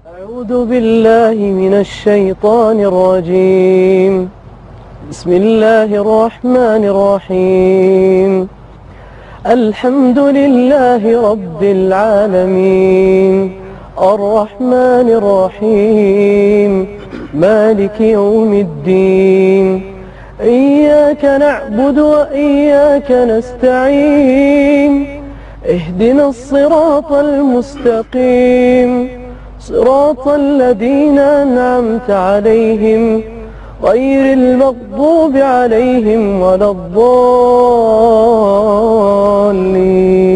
أعوذ بالله من الشيطان الرجيم. بسم الله الرحمن الرحيم. الحمد لله رب العالمين، الرحمن الرحيم، مالك يوم الدين. إياك نعبد وإياك نستعين، اهدنا الصراط المستقيم، صراط الذين أنعمت عليهم غير المغضوب عليهم ولا الضالين.